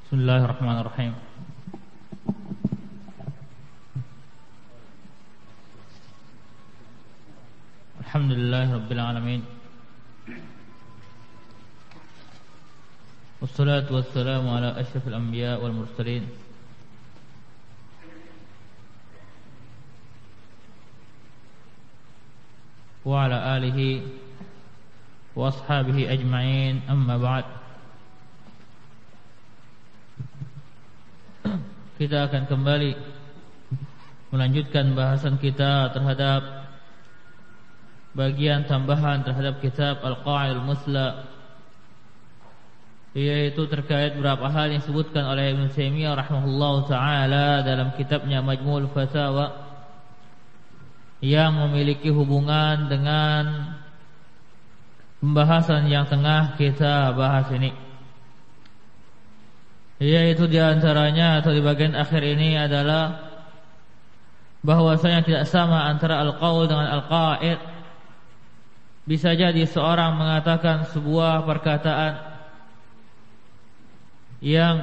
Bismillahirrahmanirrahim. Alhamdulillahirabbil alamin. Wassalatu wassalamu ala asyrafil anbiya wal mursalin. Wa ala alihi wa ashabihi ajma'in, amma ba'd. Kita akan kembali melanjutkan bahasan kita terhadap bagian tambahan terhadap kitab Al-Qa'idul Musla, yaitu terkait beberapa hal yang disebutkan oleh Ibnu Taimiyah rahimahullahu taala dalam kitabnya Majmu'ul Fatawa yang memiliki hubungan dengan pembahasan yang tengah kita bahas ini. Yaitu diantaranya atau di bagian akhir ini adalah bahwasanya tidak sama antara al-qaul dengan al-qa'id. Bisa jadi seorang mengatakan sebuah perkataan yang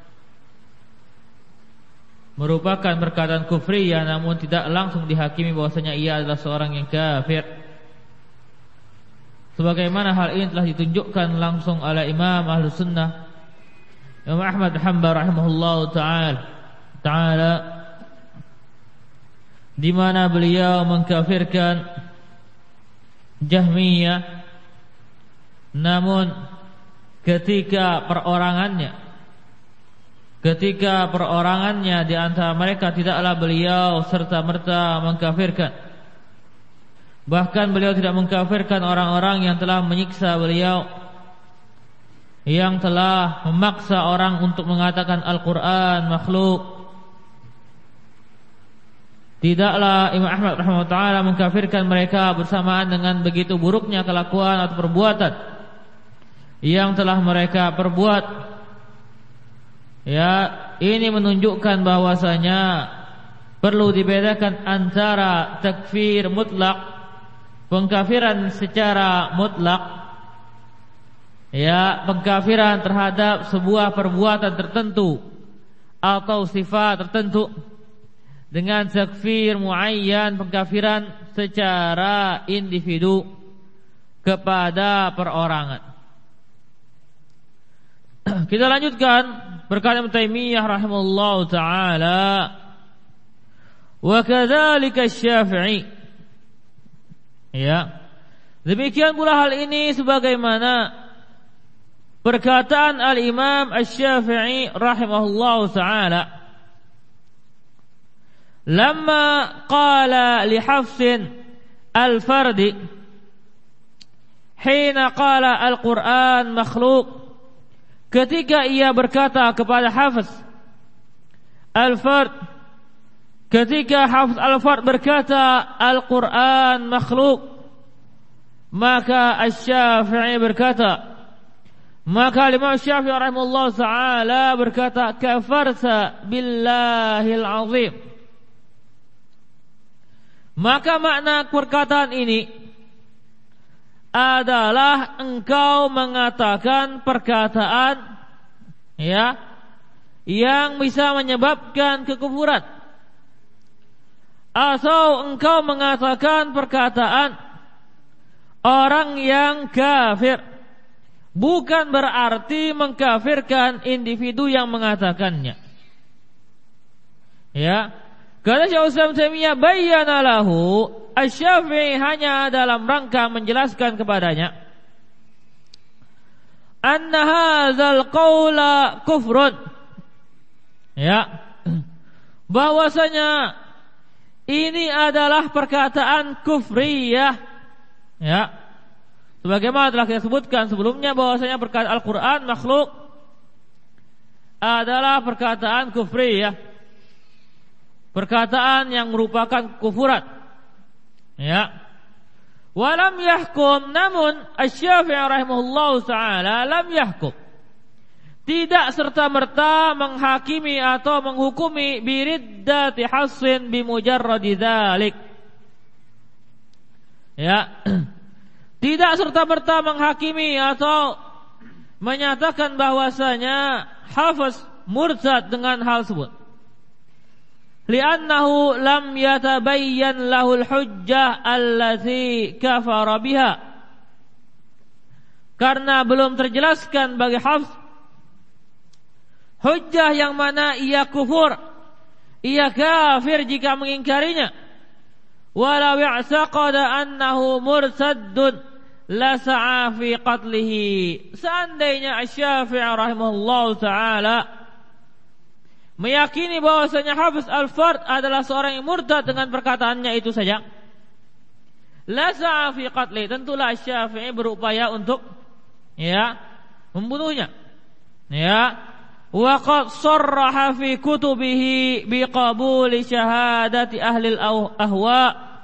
merupakan perkataan kufriyah, namun tidak langsung dihakimi bahwasanya ia adalah seorang yang kafir. Sebagaimana hal ini telah ditunjukkan langsung oleh Imam Ahlus Sunnah Imam Ahmad bin Hanbal rahimahullahu ta'ala, di mana beliau mengkafirkan Jahmiyah, namun ketika perorangannya di antara mereka tidaklah beliau serta-merta mengkafirkan. Bahkan beliau tidak mengkafirkan orang-orang yang telah menyiksa beliau, yang telah memaksa orang untuk mengatakan Al-Quran makhluk. Tidaklah Imam Ahmad rahimahullah ta'ala mengkafirkan mereka bersamaan dengan begitu buruknya kelakuan atau perbuatan yang telah mereka perbuat. Ya, ini menunjukkan bahwasanya perlu dibedakan antara takfir mutlak, pengkafiran secara mutlak, ya, pengkafiran terhadap sebuah perbuatan tertentu atau sifat tertentu, dengan takfir muayyan, pengkafiran secara individu kepada perorangan. Kita lanjutkan berkata Ibnu Taimiyah rahimahullahu taala, wa kadzalika Asy-Syafi'i. Ya, demikian pula hal ini sebagaimana perkataan Al-Imam Asy-Syafi'i rahimahullahu ta'ala, lamma qala li Hafsin al-Fardi hina qala al-Quran makhluk, ketika ia berkata kepada Hafiz al-Fard, ketika Hafiz al-Fard berkata Al-Quran makhluk, maka Asy-Syafi'i berkata, maka Imam Syafi'i rahimahullah ta'ala berkata, kafarta billahil azim. Maka makna perkataan ini adalah engkau mengatakan perkataan, ya, yang bisa menyebabkan kekufuran, atau engkau mengatakan perkataan orang yang kafir, bukan berarti mengkafirkan individu yang mengatakannya. Ya, kata Syaikhul Islam Taimiyah, bayyana lahu, Asy-Syafi'i hanya dalam rangka menjelaskan kepadanya, anna hadzal qaula kufrun, ya, bahwasanya ini adalah perkataan kufriyah, ya. Sebagaimana telah kita sebutkan sebelumnya bahwasanya perkataan Al-Quran makhluk adalah perkataan kufriyah, perkataan yang merupakan kufuran. Ya. Walam yahkum, namun Asy-Syafi'i rahimahullahu ta'ala lam yahkum, tidak serta-merta menghakimi atau menghukumi biriddati Hafsin bimujarradi dzalik. Ya. Tidak serta-merta menghakimi atau menyatakan bahwasanya Hafiz murtad dengan hal tersebut. Li'annahu lam yatabayyan lahul hujjah allati kafara biha. Karena belum terjelaskan bagi Hafs hujjah yang mana ia kufur, ia kafir jika mengingkarinya. Walau ya'taqada annahu murtaddun la sa'a fi qatlihi. Seandainya Asy-Syafi'i rahimahullahu taala meyakini bahwasanya Hafiz Al-Fard adalah seorang yang murtad dengan perkataannya itu saja, la sa'a fi qatlihi, tentulah Asy-Syafi'i berupaya untuk membunuhnya. Wa qad sarraha fi kutubihi biqabuli syahadati ahli al-ahwa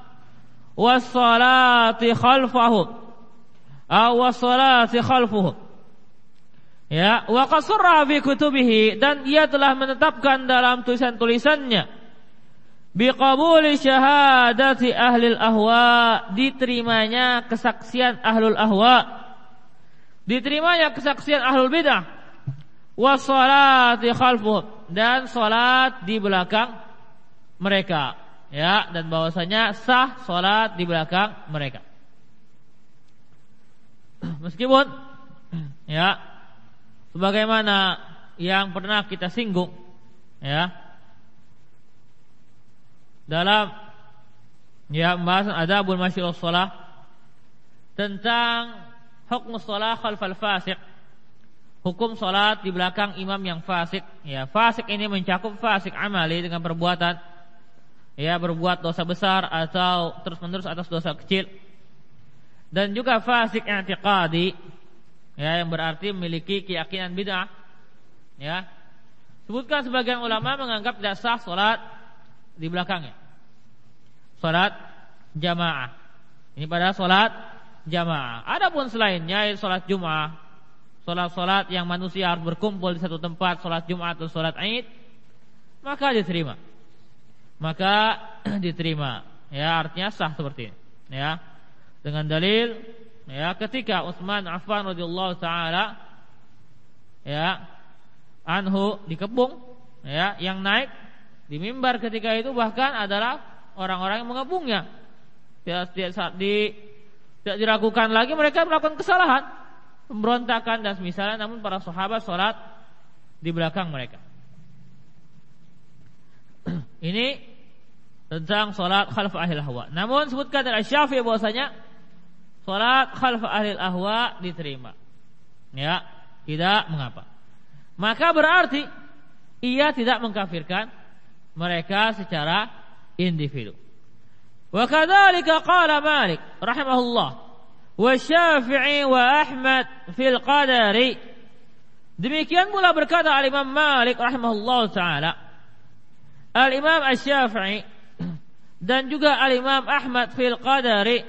was-salati khalfahum. Was-salati khalfuhum. Wa qad sarraha fi kutubihi, dan ia telah menetapkan dalam tulisan-tulisannya biqabuli syahadati ahli al-ahwa, diterimanya kesaksian ahlul ahwa, diterimanya kesaksian ahlul bidah, was-salati khalfuhum, dan salat di belakang mereka, dan bahwasanya sah salat di belakang mereka. Meskipun sebagaimana yang pernah kita singgung dalam pembahasan adabul masyil shalah tentang hukum shalah khalfal fasik, hukum salat di belakang imam yang fasik. Fasik ini mencakup fasik amali dengan perbuatan berbuat dosa besar atau terus-menerus atas dosa kecil, dan juga fasik i'tiqadi, yang berarti memiliki keyakinan bid'ah. Sebutkan sebagian ulama menganggap tidak sah salat di belakangnya, salat jamaah. Ini pada salat jamaah. Adapun selainnya, salat Jumat, salat-salat yang manusia harus berkumpul di satu tempat, salat Jumat atau salat Id, maka diterima. Artinya sah seperti ini. Dengan dalil ketika Utsman Affan radhiyallahu taala anhu dikepung, yang naik di mimbar ketika itu bahkan adalah orang-orang yang mengepungnya. Tidak diragukan lagi mereka melakukan kesalahan, pemberontakan dan semisalnya, namun para sahabat salat di belakang mereka. Ini tentang salat khalf ahli ahwa. Namun sebutkan dari Syafi'i bahwasanya salat khalf ahli ahwa diterima. Tidak mengapa. Maka berarti ia tidak mengkafirkan mereka secara individu. Wa kadzalika qala Malik rahimahullah wa Syafi'i wa Ahmad fil qadari. Demikian pula berkata al-Imam Malik rahimahullah taala, al-Imam Asy-Syafi'i dan juga al-Imam Ahmad fil qadari,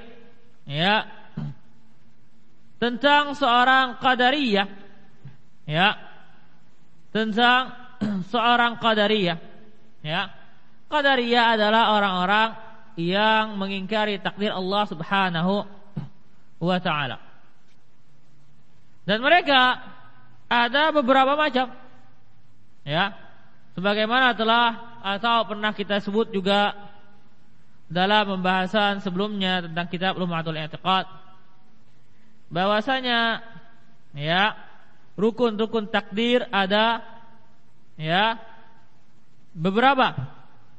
tentang seorang qadariyah, tentang seorang qadariyah. Qadariyah adalah orang-orang yang mengingkari takdir Allah Subhanahu wa taala. Dan mereka ada beberapa macam. Sebagaimana telah atau pernah kita sebut juga dalam pembahasan sebelumnya tentang kitab Lum'atul I'tiqad, bahwasanya rukun-rukun takdir ada beberapa.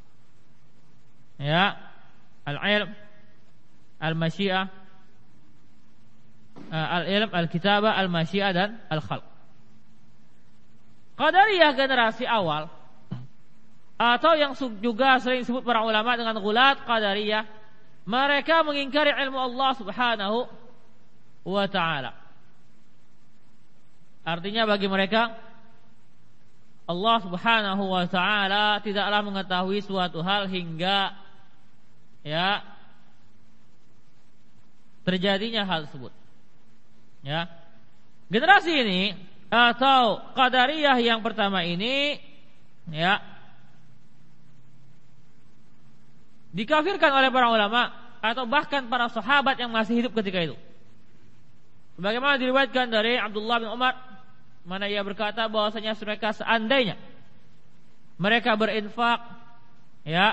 Al-ilm, al-masyiah, al-ilm, al-kitabah, al-masyiah, dan al-khalq. Qadariyah generasi awal, atau yang juga sering disebut para ulama dengan ghulat qadariyah, mereka mengingkari ilmu Allah Subhanahu wa ta'ala. Artinya bagi mereka Allah Subhanahu wa ta'ala tidaklah mengetahui suatu hal hingga terjadinya hal tersebut. Generasi ini atau qadariyah yang pertama ini dikafirkan oleh para ulama atau bahkan para sahabat yang masih hidup ketika itu. Sebagaimana diriwayatkan dari Abdullah bin Umar, mana ia berkata bahwasanya mereka seandainya mereka berinfak ya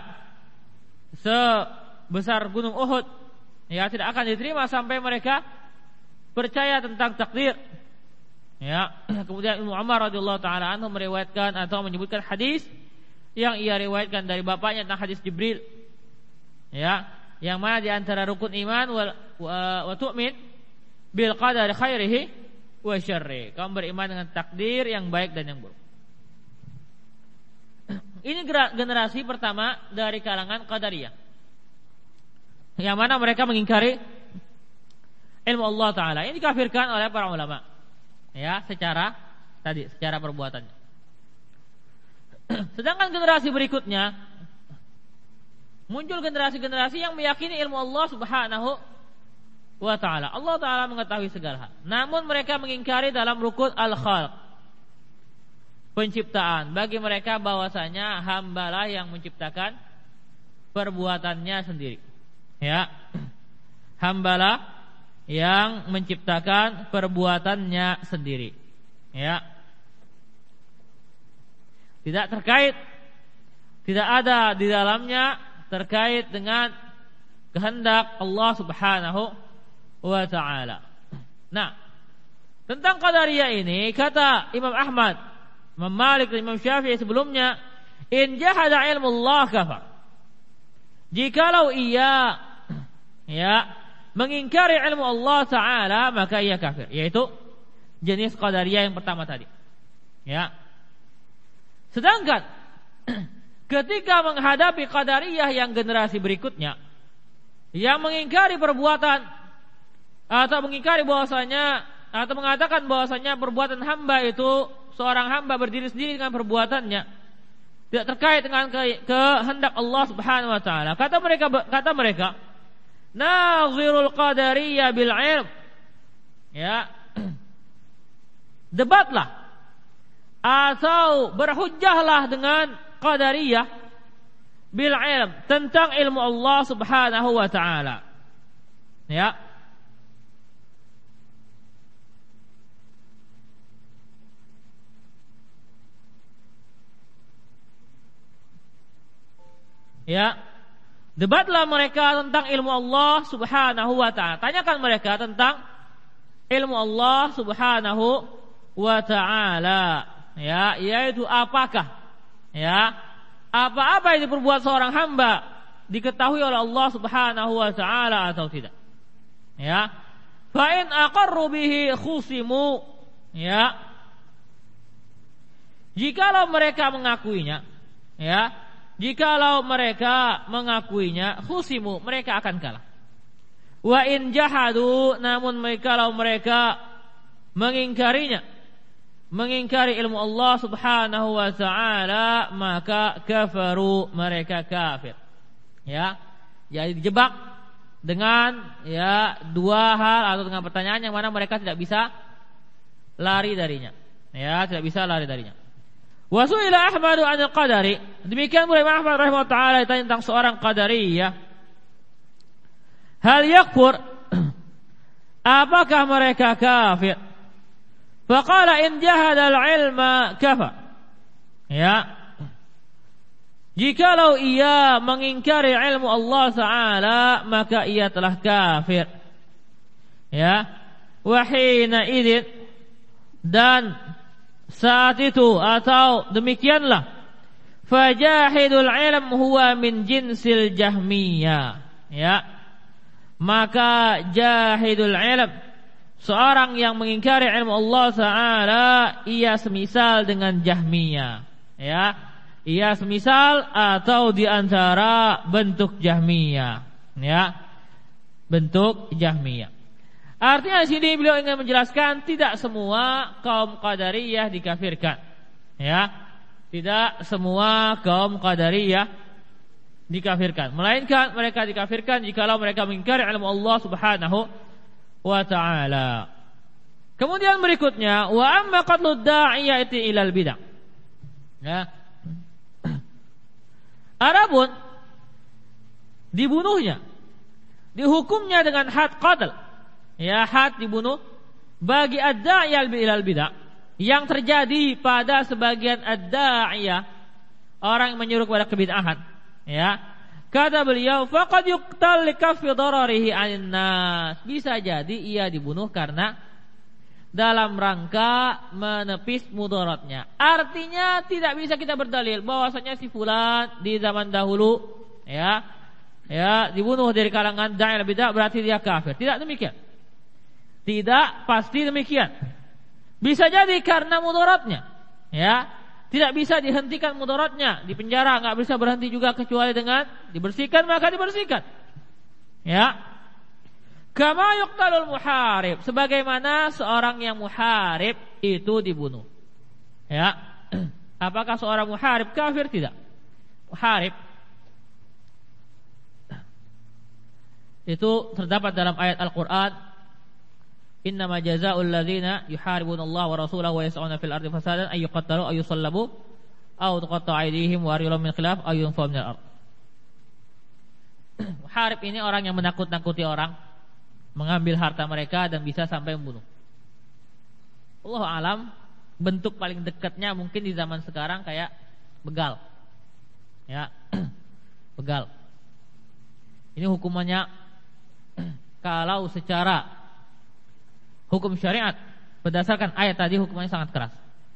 sebesar gunung Uhud, ya tidak akan diterima sampai mereka percaya tentang takdir. Ya, kemudian Ibnu Umar radhiyallahu taala anhu meriwayatkan atau menyebutkan hadis yang ia riwayatkan dari bapaknya tentang hadis Jibril. Ya, yang mana di antara rukun iman wa tu'min bil qadari khairihi wa syarri. Kamu beriman dengan takdir yang baik dan yang buruk. Ini generasi pertama dari kalangan Qadariyah, yang mana mereka mengingkari ilmu Allah Ta'ala. Ini dikafirkan oleh para ulama, ya, secara perbuatannya. Sedangkan generasi berikutnya muncul generasi-generasi yang meyakini ilmu Allah Subhanahu wa Ta'ala. Allah Ta'ala mengetahui segala hal, namun mereka mengingkari dalam rukun al-khalq, penciptaan. Bagi mereka bahwasanya hambalah yang menciptakan perbuatannya sendiri. Ya, hambalah yang menciptakan perbuatannya sendiri. Ya, tidak terkait, tidak ada di dalamnya terkait dengan kehendak Allah Subhanahu wa Ta'ala. Nah, tentang Qadariyah ini kata Imam Ahmad, Imam Malik dan Imam Syafi'i sebelumnya, in jahada ilmu Allah kafar. Jikalau ia mengingkari ilmu Allah Ta'ala, maka ia kafir. Yaitu jenis Qadariyah yang pertama tadi. Ya. Sedangkan ketika menghadapi Qadariyah yang generasi berikutnya, yang mengingkari perbuatan atau mengingkari bahwasanya atau mengatakan bahwasanya perbuatan hamba itu, seorang hamba berdiri sendiri dengan perbuatannya, tidak terkait dengan kehendak Allah Subhanahu wa Ta'ala. Kata mereka, nazirul qadariyah bil ilm. Ya. Debatlah atau berhujjahlah dengan qadariyah bil ilm, tentang ilmu Allah Subhanahu wa Ta'ala. Ya. Ya, debatlah mereka tentang ilmu Allah Subhanahu wa Ta'ala. Tanyakan mereka tentang ilmu Allah Subhanahu wa Ta'ala. Ya, yaitu apakah, ya, apa-apa yang diperbuat seorang hamba diketahui oleh Allah Subhanahu wa Ta'ala atau tidak. Ya, fa in aqarru bihi khusimu. Ya, jikalau mereka mengakuinya, ya, jikalau mereka mengakuinya, khusimu, mereka akan kalah. Wa in jahadu, namun kalau mereka mengingkarinya, mengingkari ilmu Allah Subhanahu wa Ta'ala, maka kafaru, mereka kafir. Ya, jadi dijebak dengan dua hal atau dengan pertanyaan yang mana mereka tidak bisa lari darinya. Ya, tidak bisa lari darinya. Wa su'ila Ahmadu 'anil qadari. Demikian pula Imam Ahmad rahimahullah taala ditanya tentang seorang qadariyah. Hal yakfur? Apakah mereka kafir? Faqala in jahada al-ilma kafar. Ya. Jikalau ia mengingkari ilmu Allah Ta'ala, maka ia telah kafir. Ya. Wa hina idzin, dan saat itu atau demikianlah, fajahidul ilm huwa min jinsil jahmiyah. Ya, maka jahidul ilm, seorang yang mengingkari ilmu Allah Ta'ala, ia semisal dengan Jahmiyah. Ya, ia semisal atau diantara bentuk Jahmiyah. Ya, bentuk Jahmiyah. Artinya di sini beliau ingin menjelaskan tidak semua kaum Qadariyah dikafirkan. Ya, tidak semua kaum Qadariyah dikafirkan, melainkan mereka dikafirkan jikalau mereka mengingkari ilmu Allah Subhanahu wa Ta'ala. Kemudian berikutnya, wa amma qatlud da'iyati ilal bid'ah. Ya. Adapun dibunuhnya, dihukumnya dengan had qatl. Ya, had dibunuh bagi ad-da'iyah ilal bid'ah yang terjadi pada sebagian ad-da'iyah orang yang menyuruh kepada kebid'ahan, ya. Kata beliau, faqad yuqtal likaffi dararihi 'anil nas. Bisa jadi ia dibunuh karena dalam rangka menepis mudaratnya. Artinya tidak bisa kita berdalil bahwasanya si fulan di zaman dahulu ya dibunuh dari kalangan da'i bid'ah berarti dia kafir. Tidak demikian. Tidak pasti demikian. Bisa jadi karena mudaratnya, ya. Tidak bisa dihentikan mudaratnya, di penjara enggak bisa berhenti juga kecuali dengan dibersihkan, maka dibersihkan. Ya. Kama yuqtalul muharib, sebagaimana seorang yang muharib itu dibunuh. Ya. Apakah seorang muharib kafir? Tidak. Muharib itu terdapat dalam ayat Al-Qur'an, innama jazaa'ul ladzina yuharibuna Allah wa rasulahu wa yas'una fil ardi fasadan ay yuqtalu ay yusallabu aw tuqatta'a aydihim wa arjuluhum min khilaf ay yunfaw minal ard. Muharib ini orang yang menakut-nakuti orang, mengambil harta mereka dan bisa sampai membunuh. Allahu alam, bentuk paling dekatnya mungkin di zaman sekarang kayak begal. Ya. Begal. Ini hukumannya kalau secara hukum syariat berdasarkan ayat tadi hukumannya sangat keras.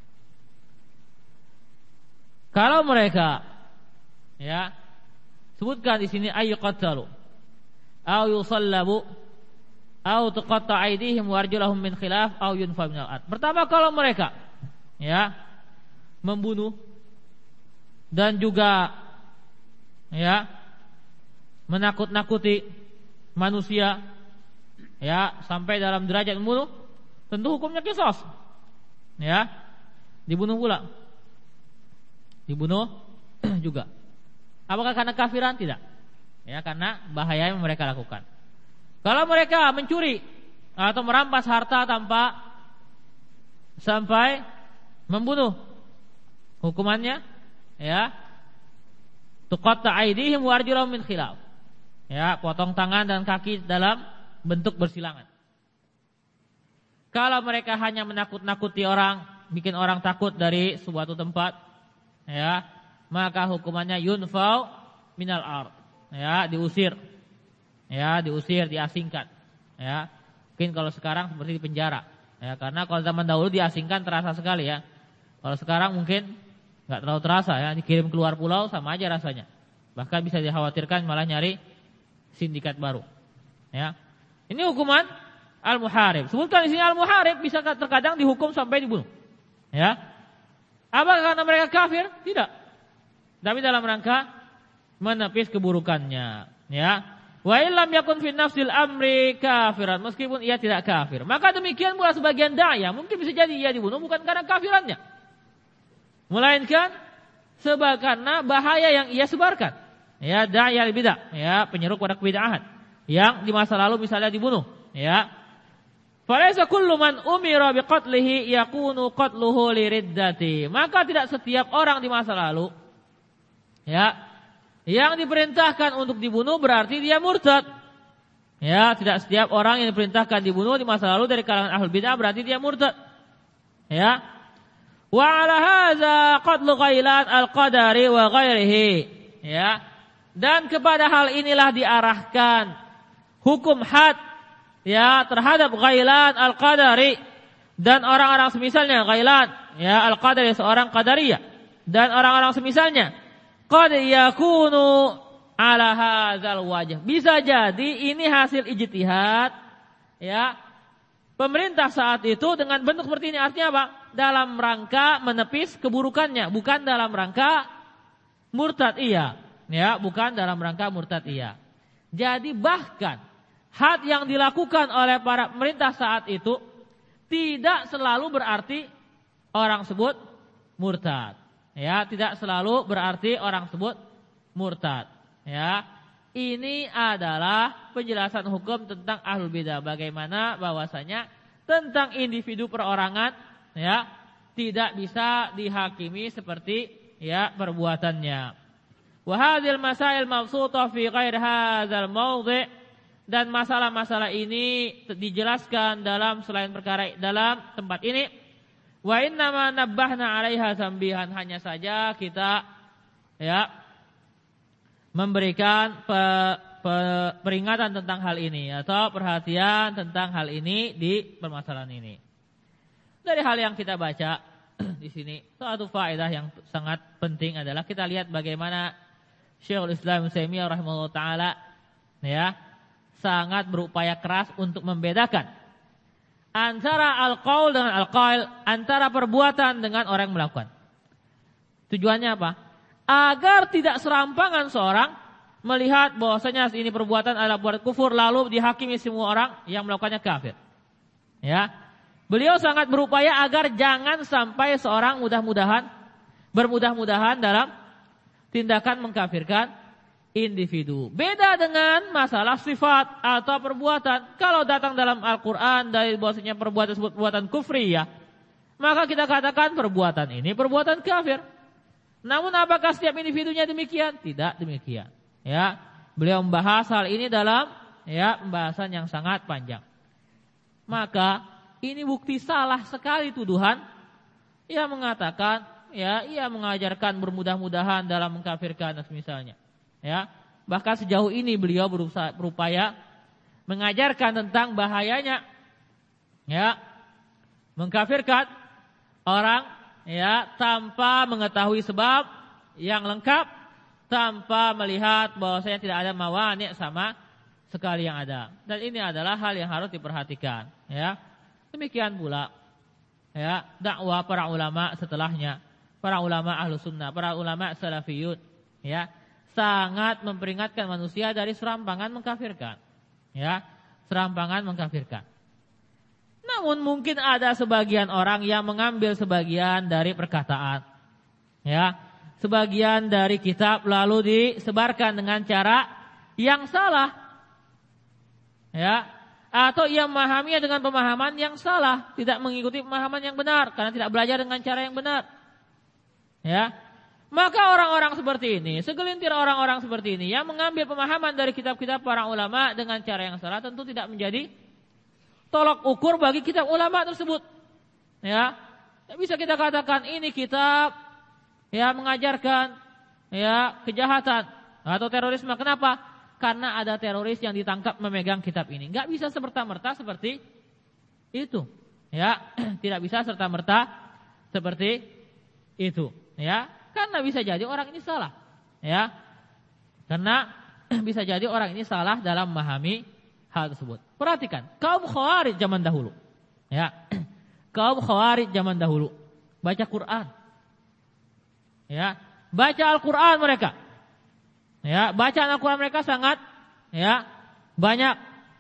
Kalau mereka ya sebutkan di sini ayyuqatalu aw yusallabu aw tuqatta aydihim wa arjuluhum min khilaf aw yunfa minal ard. Pertama, kalau mereka ya membunuh dan juga ya menakut-nakuti manusia ya sampai dalam derajat membunuh, tentu hukumnya qisas. Ya. Dibunuh pula. Dibunuh juga. Apakah karena kafiran? Tidak. Ya, karena bahaya yang mereka lakukan. Kalau mereka mencuri atau merampas harta tanpa sampai membunuh, hukumannya ya tuqatta aydihim wa arjuluhum min khilaf. Ya, potong tangan dan kaki dalam bentuk bersilangan. Kalau mereka hanya menakut-nakuti orang, bikin orang takut dari suatu tempat, ya, maka hukumannya yunfau minal ard, ya, diusir. Ya, diusir, diasingkan. Ya. Mungkin kalau sekarang seperti di penjara. Ya, karena kalau zaman dahulu diasingkan terasa sekali ya. Kalau sekarang mungkin enggak terlalu terasa ya, dikirim keluar pulau sama aja rasanya. Bahkan bisa dikhawatirkan malah nyari sindikat baru. Ya. Ini hukuman al-muharib. Sebutkan di sini al-muharib bisa terkadang dihukum sampai dibunuh. Ya. Apakah karena mereka kafir? Tidak. Tapi dalam rangka menepis keburukannya. Ya. Wa illam yakun fi nafsil amri kafiran, meskipun ia tidak kafir. Maka demikian pula sebagian da'iyah, mungkin bisa jadi ia dibunuh bukan karena kafirannya, melainkan karena bahaya yang ia sebarkan. Ya, da'iyah bidah, ya, penyeru pada kebid'ahan yang di masa lalu misalnya dibunuh, ya. Falaysa kullu man umira biqatlihi yakunu qatluhu liriddati. Maka tidak setiap orang di masa lalu ya yang diperintahkan untuk dibunuh berarti dia murtad. Ya, tidak setiap orang yang diperintahkan dibunuh di masa lalu dari kalangan ahlul bid'ah berarti dia murtad. Ya. Wa 'ala hadza qatlu ghailan al-qadari wa ghairihi. Ya. Dan kepada hal inilah diarahkan hukum had ya terhadap Ghailan al-Qadari dan orang-orang semisalnya. Ghailan ya al-Qadari seorang qadariyah dan orang-orang semisalnya. Qad yakunu ala hadzal wajh. Bisa jadi ini hasil ijtihad ya pemerintah saat itu dengan bentuk seperti ini. Artinya apa? Dalam rangka menepis keburukannya, bukan dalam rangka murtad iya. Ya, bukan dalam rangka murtad iya. Jadi bahkan had yang dilakukan oleh para pemerintah saat itu tidak selalu berarti orang sebut murtad. Ya, tidak selalu berarti orang sebut murtad. Ya, ini adalah penjelasan hukum tentang ahlul bidah. Bagaimana bahwasanya tentang individu perorangan, ya, tidak bisa dihakimi seperti ya perbuatannya. Wa hadhil masail mabsutah fi ghair hadzal mawdhi', dan masalah-masalah ini dijelaskan dalam selain perkara dalam tempat ini. Wa inna ma nabbahna 'alaiha sambihan, hanya saja kita ya memberikan peringatan tentang hal ini atau perhatian tentang hal ini di permasalahan ini. Dari hal yang kita baca di sini, suatu faedah yang sangat penting adalah kita lihat bagaimana Syekhul Islam Ibnu Taimiyah rahimahullah taala ya sangat berupaya keras untuk membedakan antara al-qaul dengan al-qail, antara perbuatan dengan orang yang melakukan. Tujuannya apa? Agar tidak serampangan seorang melihat bahwasanya ini perbuatan adalah berbuat kufur lalu dihakimi semua orang yang melakukannya kafir. Ya. Beliau sangat berupaya agar jangan sampai seorang bermudah-mudahan dalam tindakan mengkafirkan individu. Beda dengan masalah sifat atau perbuatan. Kalau datang dalam Al-Quran dari bahwasanya perbuatan tersebut perbuatan kufriyah, maka kita katakan perbuatan ini perbuatan kafir. Namun apakah setiap individunya demikian? Tidak demikian. Ya, beliau membahas hal ini dalam pembahasan yang sangat panjang. Maka ini bukti salah sekali tuduhan yang mengatakan ia mengajarkan bermudah-mudahan dalam mengkafirkan dan semisalnya. Ya, bahkan sejauh ini beliau berupaya mengajarkan tentang bahayanya mengkafirkan orang tanpa mengetahui sebab yang lengkap, tanpa melihat bahwasanya tidak ada mawani' sama sekali yang ada. Dan ini adalah hal yang harus diperhatikan. Ya, demikian pula dakwah para ulama setelahnya, para ulama Ahlus Sunnah, para ulama Salafiyun, sangat memperingatkan manusia dari serampangan mengkafirkan. Serampangan mengkafirkan. Namun mungkin ada sebagian orang yang mengambil sebagian dari perkataan, sebagian dari kitab lalu disebarkan dengan cara yang salah, atau ia memahaminya dengan pemahaman yang salah, tidak mengikuti pemahaman yang benar karena tidak belajar dengan cara yang benar. Maka orang-orang seperti ini, segelintir orang-orang seperti ini yang mengambil pemahaman dari kitab-kitab para ulama dengan cara yang salah tentu tidak menjadi tolok ukur bagi kitab ulama tersebut. Bisa kita katakan ini kitab mengajarkan kejahatan atau terorisme. Kenapa? Karena ada teroris yang ditangkap memegang kitab ini. Enggak bisa serta-merta seperti itu. Tidak bisa serta-merta seperti itu. Karena bisa jadi orang ini salah. Karena bisa jadi orang ini salah dalam memahami hal tersebut. Perhatikan, kaum Khawarij zaman dahulu. Kaum Khawarij zaman dahulu baca Quran. Baca Al-Quran mereka. Bacaan Al-Quran mereka sangat banyak.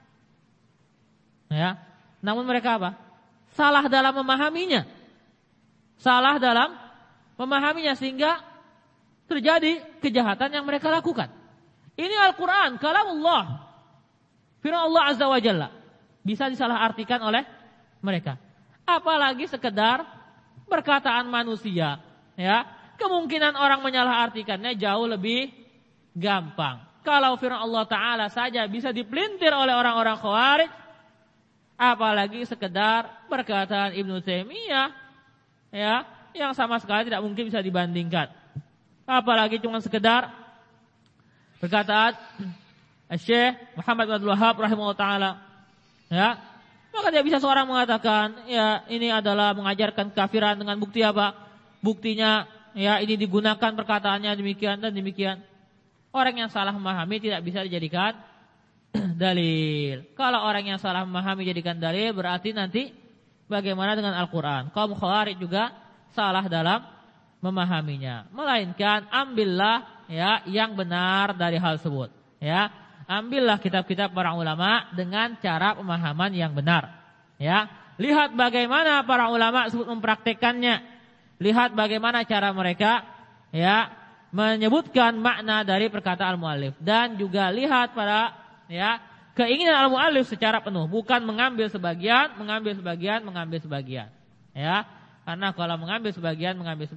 Namun mereka apa? Salah dalam memahaminya. Salah dalam memahaminya sehingga terjadi kejahatan yang mereka lakukan. Ini Al-Quran, kalamullah, firman Allah Azza wa Jalla, bisa disalahartikan oleh mereka. Apalagi sekedar perkataan manusia. Kemungkinan orang menyalahartikannya jauh lebih gampang. Kalau firman Allah Ta'ala saja bisa dipelintir oleh orang-orang Khawarij, apalagi sekedar perkataan Ibnu Taimiyah yang sama sekali tidak mungkin bisa dibandingkan. Apalagi cuma sekedar perkataan Syekh Muhammad bin Abdul Wahhab rahimahullah taala. Maka tidak bisa seorang mengatakan ini adalah mengajarkan kafiran dengan bukti apa? Buktinya ini digunakan perkataannya demikian dan demikian. Orang yang salah memahami tidak bisa dijadikan dalil. Kalau orang yang salah memahami jadikan dalil, berarti nanti bagaimana dengan Al-Quran? Kaum Khawarij juga salah dalam memahaminya. Melainkan ambillah yang benar dari hal tersebut. Ambillah kitab-kitab para ulama dengan cara pemahaman yang benar. Lihat bagaimana para ulama tersebut mempraktekannya. Lihat bagaimana cara mereka menyebutkan makna dari perkataan al-muallif, dan juga lihat pada keinginan al-muallif secara penuh, bukan mengambil sebagian, mengambil sebagian. Karena kalau mengambil sebagian,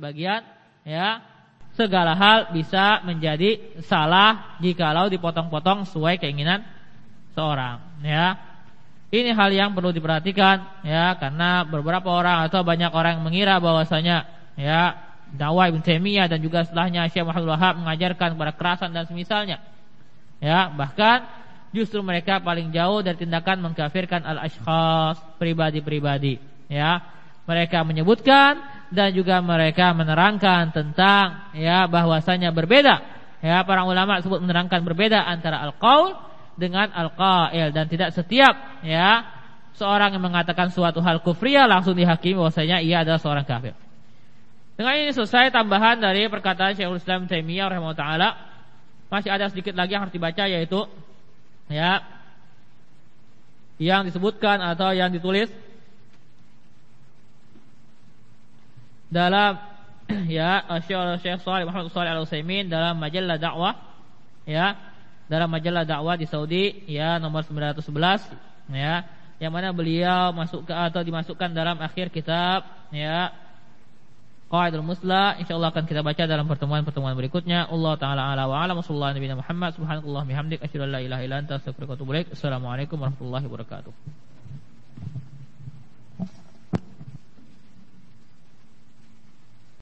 segala hal bisa menjadi salah jikalau dipotong-potong sesuai keinginan seorang. Ini hal yang perlu diperhatikan, karena beberapa orang atau banyak orang mengira bahwasanya dakwah Ibnu Taimiyah dan juga setelahnya Syekh Muhammad Wahab mengajarkan kepada kekerasan dan semisalnya. Ya, bahkan justru mereka paling jauh dari tindakan mengkafirkan al-ashkhas, pribadi-pribadi. Ya, mereka menyebutkan dan juga mereka menerangkan tentang ya bahwasanya berbeda. Ya, para ulama sebut menerangkan berbeda antara al-qaul dengan al-qail, dan tidak setiap ya seorang yang mengatakan suatu hal kufriyah langsung dihakimi bahwasanya ia adalah seorang kafir. Dengan ini selesai tambahan dari perkataan Syekhul Islam Taimiyah rahimahullah taala. Masih ada sedikit lagi yang harus dibaca, yaitu ya yang disebutkan atau yang ditulis dalam ya Syekh Shalih Muhammad Shalih Al-Utsaimin dalam majalah dakwah, ya dalam majalah dakwah di Saudi ya nomor 911, ya yang mana beliau masuk ke atau dimasukkan dalam akhir kitab ya Qawaidul Muslah. Insyaallah akan kita baca dalam pertemuan-pertemuan berikutnya. Allah taala ala wa ala sallallahu nabiyana Muhammad subhanallahi bihamdik asyhadu an la ilaha illa anta astaghfiruka wa atubu ilaik. Assalamualaikum warahmatullahi wabarakatuh.